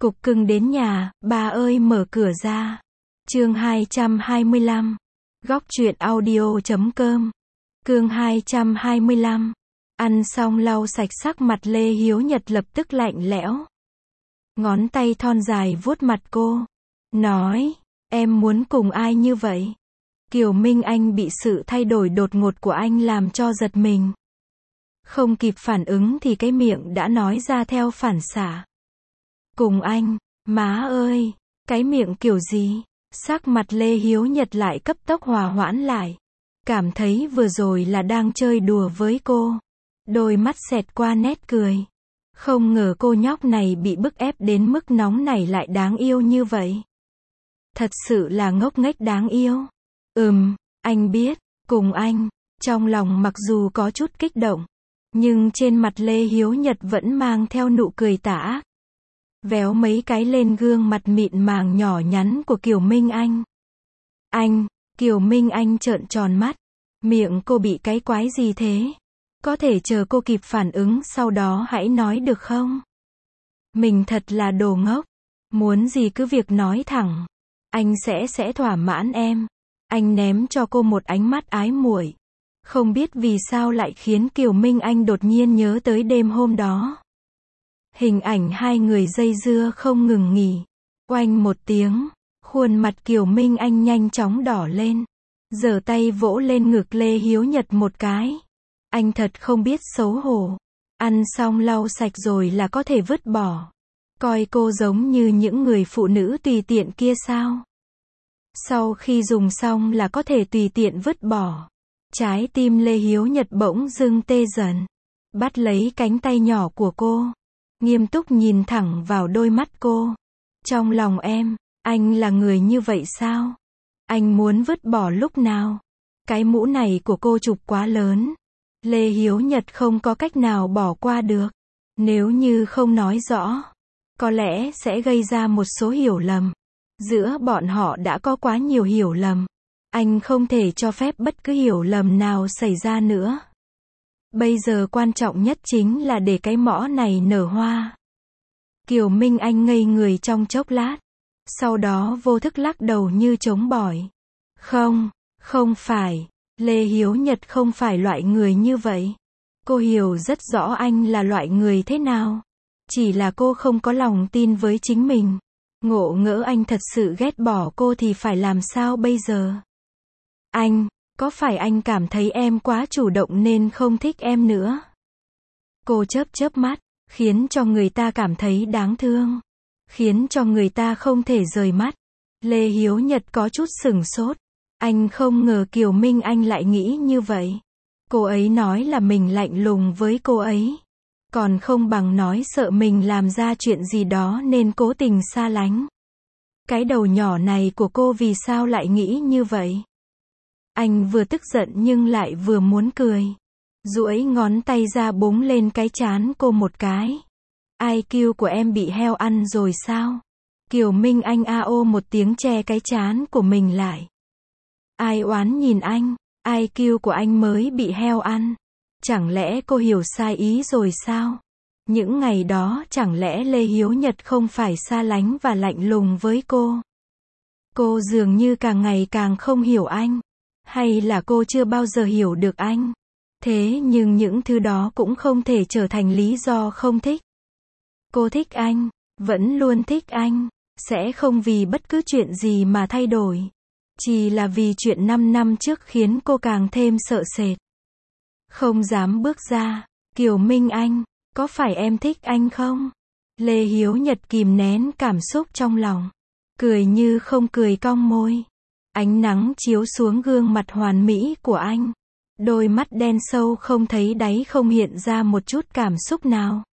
Cục cưng đến nhà, ba ơi mở cửa ra. Chương 225. Góc truyện audio.com. Chương 225. Ăn xong lau sạch sắc mặt Lê Hiếu Nhật lập tức lạnh lẽo. Ngón tay thon dài vuốt mặt cô. Nói, em muốn cùng ai như vậy? Kiều Minh Anh bị sự thay đổi đột ngột của anh làm cho giật mình. Không kịp phản ứng thì cái miệng đã nói ra theo phản xạ. Cùng anh, má ơi, cái miệng kiểu gì? Sắc mặt Lê Hiếu Nhật lại cấp tốc hòa hoãn lại. Cảm thấy vừa rồi là đang chơi đùa với cô. Đôi mắt xẹt qua nét cười. Không ngờ cô nhóc này bị bức ép đến mức nóng này lại đáng yêu như vậy. Thật sự là ngốc nghếch đáng yêu. Anh biết, cùng anh. Trong lòng mặc dù có chút kích động, nhưng trên mặt Lê Hiếu Nhật vẫn mang theo nụ cười tà ác. Véo mấy cái lên gương mặt mịn màng nhỏ nhắn của Kiều Minh Anh. Anh, Kiều Minh Anh trợn tròn mắt. Miệng cô bị cái quái gì thế? Có thể chờ cô kịp phản ứng sau đó hãy nói được không? Mình thật là đồ ngốc. Muốn gì cứ việc nói thẳng. Anh sẽ thỏa mãn em. Anh ném cho cô một ánh mắt ái muội. Không biết vì sao lại khiến Kiều Minh Anh đột nhiên nhớ tới đêm hôm đó. Hình ảnh hai người dây dưa không ngừng nghỉ. Oanh một tiếng, khuôn mặt Kiều Minh Anh nhanh chóng đỏ lên. Giở tay vỗ lên ngực Lê Hiếu Nhật một cái. Anh thật không biết xấu hổ. Ăn xong lau sạch rồi là có thể vứt bỏ. Coi cô giống như những người phụ nữ tùy tiện kia sao? Sau khi dùng xong là có thể tùy tiện vứt bỏ. Trái tim Lê Hiếu Nhật bỗng dưng tê dần. Bắt lấy cánh tay nhỏ của cô. Nghiêm túc nhìn thẳng vào đôi mắt cô. Trong lòng em, anh là người như vậy sao? Anh muốn vứt bỏ lúc nào? Cái mũ này của cô chụp quá lớn. Lê Hiếu Nhật không có cách nào bỏ qua được. Nếu như không nói rõ, có lẽ sẽ gây ra một số hiểu lầm. Giữa bọn họ đã có quá nhiều hiểu lầm. Anh không thể cho phép bất cứ hiểu lầm nào xảy ra nữa. Bây giờ quan trọng nhất chính là để cái mõ này nở hoa. Kiều Minh Anh ngây người trong chốc lát. Sau đó vô thức lắc đầu như trống bỏi. Không phải. Lê Hiếu Nhật không phải loại người như vậy. Cô hiểu rất rõ anh là loại người thế nào. Chỉ là cô không có lòng tin với chính mình. Ngộ ngỡ anh thật sự ghét bỏ cô thì phải làm sao bây giờ? Anh, có phải anh cảm thấy em quá chủ động nên không thích em nữa? Cô chớp mắt, khiến cho người ta cảm thấy đáng thương. Khiến cho người ta không thể rời mắt. Lê Hiếu Nhật có chút sửng sốt. Anh không ngờ Kiều Minh Anh lại nghĩ như vậy. Cô ấy nói là mình lạnh lùng với cô ấy. Còn không bằng nói sợ mình làm ra chuyện gì đó nên cố tình xa lánh. Cái đầu nhỏ này của cô vì sao lại nghĩ như vậy? Anh vừa tức giận nhưng lại vừa muốn cười. Duỗi ngón tay ra búng lên cái trán cô một cái. IQ của em bị heo ăn rồi sao? Kiều Minh Anh ao một tiếng che cái trán của mình lại. Ai oán nhìn anh, IQ của anh mới bị heo ăn. Chẳng lẽ cô hiểu sai ý rồi sao? Những ngày đó chẳng lẽ Lê Hiếu Nhật không phải xa lánh và lạnh lùng với cô? Cô dường như càng ngày càng không hiểu anh. Hay là cô chưa bao giờ hiểu được anh? Thế nhưng những thứ đó cũng không thể trở thành lý do không thích. Cô thích anh, vẫn luôn thích anh, sẽ không vì bất cứ chuyện gì mà thay đổi. Chỉ là vì chuyện 5 năm trước khiến cô càng thêm sợ sệt. Không dám bước ra. Kiều Minh Anh, có phải em thích anh không? Lê Hiếu Nhật kìm nén cảm xúc trong lòng. Cười như không cười cong môi. Ánh nắng chiếu xuống gương mặt hoàn mỹ của anh. Đôi mắt đen sâu không thấy đáy, không hiện ra một chút cảm xúc nào.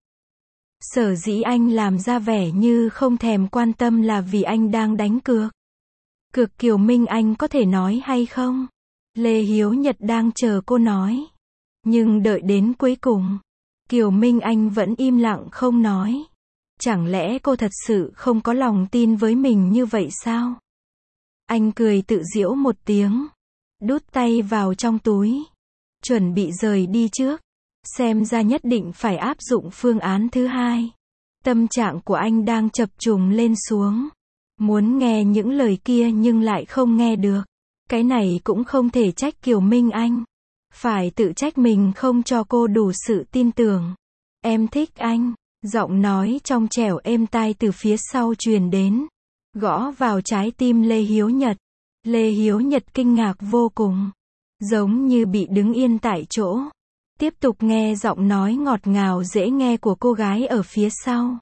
Sở dĩ anh làm ra vẻ như không thèm quan tâm là vì anh đang đánh cược. Cược Kiều Minh Anh có thể nói hay không? Lê Hiếu Nhật đang chờ cô nói. Nhưng đợi đến cuối cùng, Kiều Minh Anh vẫn im lặng không nói. Chẳng lẽ cô thật sự không có lòng tin với mình như vậy sao? Anh cười tự giễu một tiếng. Đút tay vào trong túi. Chuẩn bị rời đi trước. Xem ra nhất định phải áp dụng phương án thứ hai. Tâm trạng của anh đang chập trùng lên xuống. Muốn nghe những lời kia nhưng lại không nghe được. Cái này cũng không thể trách Kiều Minh Anh. Phải tự trách mình không cho cô đủ sự tin tưởng. Em thích anh. Giọng nói trong trẻo êm tai từ phía sau truyền đến. Gõ vào trái tim Lê Hiếu Nhật. Lê Hiếu Nhật kinh ngạc vô cùng. Giống như bị đứng yên tại chỗ. Tiếp tục nghe giọng nói ngọt ngào dễ nghe của cô gái ở phía sau.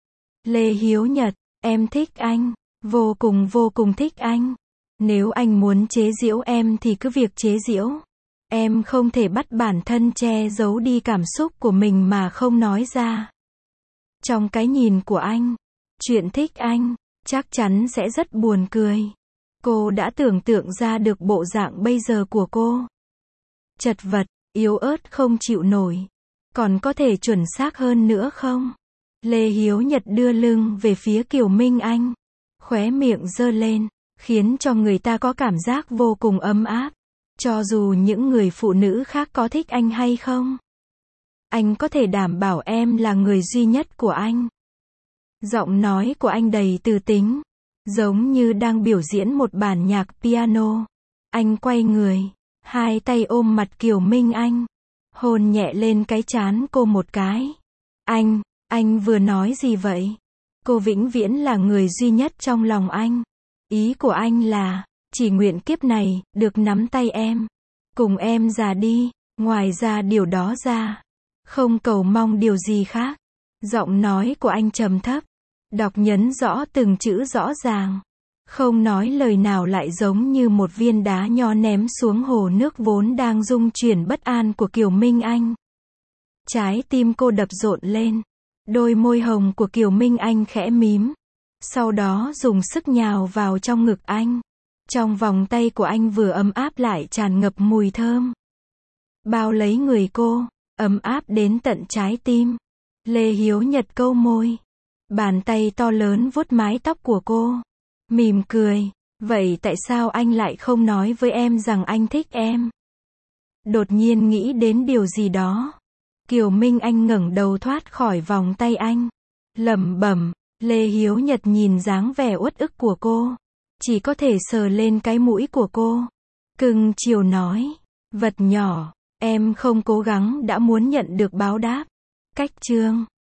Lê Hiếu Nhật, em thích anh. Vô cùng thích anh. Nếu anh muốn chế giễu em thì cứ việc chế giễu. Em không thể bắt bản thân che giấu đi cảm xúc của mình mà không nói ra. Trong cái nhìn của anh, chuyện thích anh, chắc chắn sẽ rất buồn cười. Cô đã tưởng tượng ra được bộ dạng bây giờ của cô. Chật vật, yếu ớt không chịu nổi. Còn có thể chuẩn xác hơn nữa không? Lê Hiếu Nhật đưa lưng về phía Kiều Minh Anh. Khóe miệng giơ lên, khiến cho người ta có cảm giác vô cùng ấm áp. Cho dù những người phụ nữ khác có thích anh hay không. Anh có thể đảm bảo em là người duy nhất của anh. Giọng nói của anh đầy từ tính. Giống như đang biểu diễn một bản nhạc piano. Anh quay người. Hai tay ôm mặt Kiều Minh Anh. Hôn nhẹ lên cái trán cô một cái. Anh vừa nói gì vậy? Cô vĩnh viễn là người duy nhất trong lòng anh. Ý của anh là, chỉ nguyện kiếp này, được nắm tay em. Cùng em già đi, ngoài ra điều đó ra. Không cầu mong điều gì khác. Giọng nói của anh trầm thấp. Đọc nhấn rõ từng chữ rõ ràng. Không nói lời nào lại giống như một viên đá nho ném xuống hồ nước vốn đang rung chuyển bất an của Kiều Minh Anh. Trái tim cô đập rộn lên. Đôi môi hồng của Kiều Minh Anh khẽ mím. Sau đó dùng sức nhào vào trong ngực anh. Trong vòng tay của anh vừa ấm áp lại tràn ngập mùi thơm. Bao lấy người cô, ấm áp đến tận trái tim. Lê Hiếu Nhật câu môi. Bàn tay to lớn vuốt mái tóc của cô. Mỉm cười. Vậy tại sao anh lại không nói với em rằng anh thích em? Đột nhiên nghĩ đến điều gì đó. Kiều Minh Anh ngẩng đầu thoát khỏi vòng tay anh. Lẩm bẩm. Lê Hiếu Nhật nhìn dáng vẻ uất ức của cô. Chỉ có thể sờ lên cái mũi của cô. Cưng chiều nói. Vật nhỏ, em không cố gắng đã muốn nhận được báo đáp. Cách chương